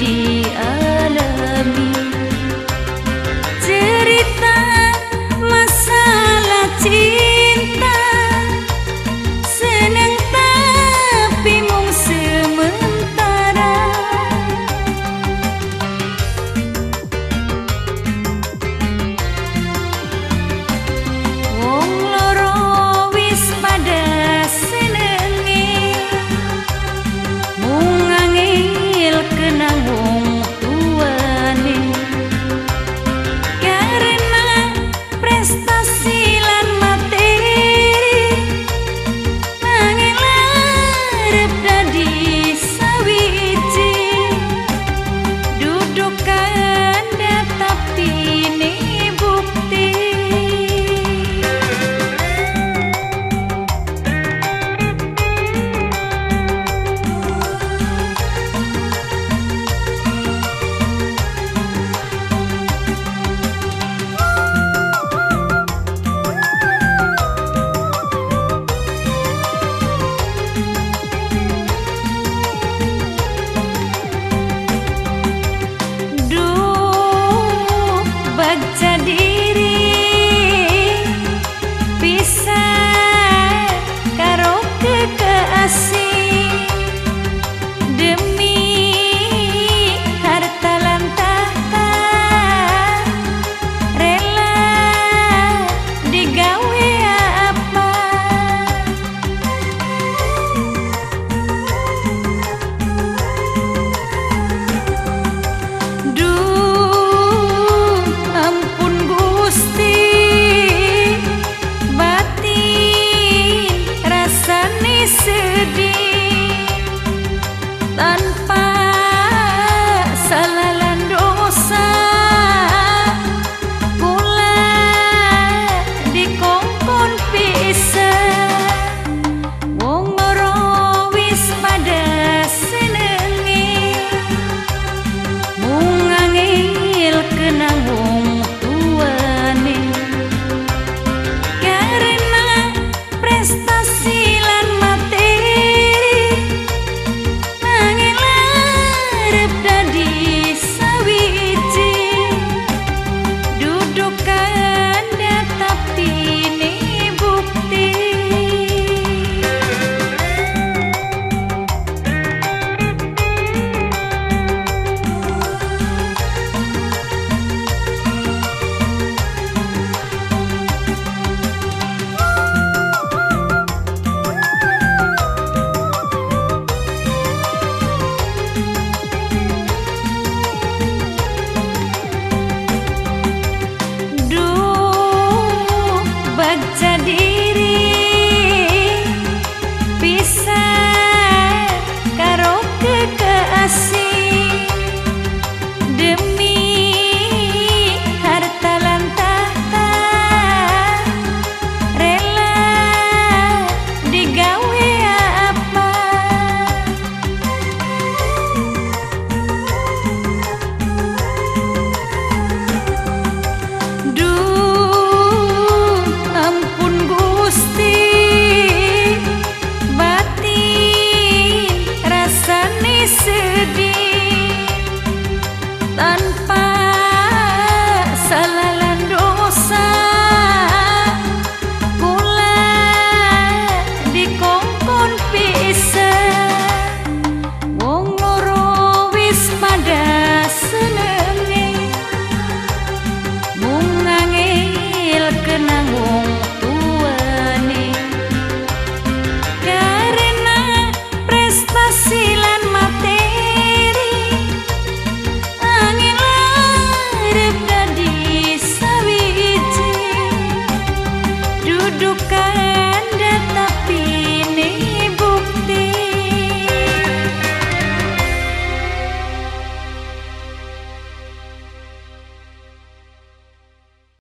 dialami. Cerita masalah cinta senang tapi mung sementara. Wong loro wis pada senenge mung angel kenang wong tuane. Karena prestasi lan materi nanging arep dadi sawiji. Duduk kanda tapi ne bukti. Baca diri bisa karo kekasih demi harta lan tahta rela digawe apa. Ampun Gusti, batin rasane sedih tanpa salah lan dosa. Kula dikongkon pisah, wong loro wis pada senenge mung angel kenang wong tuane. Karena prestasi lan materi nanging arep dadi sawiji. Duduk kanda tapi ne bukti. Baca diri bisa karo kekasih demi harta lan tahta rela digawe apa. Ampun Gusti, batin rasane sedih tanpa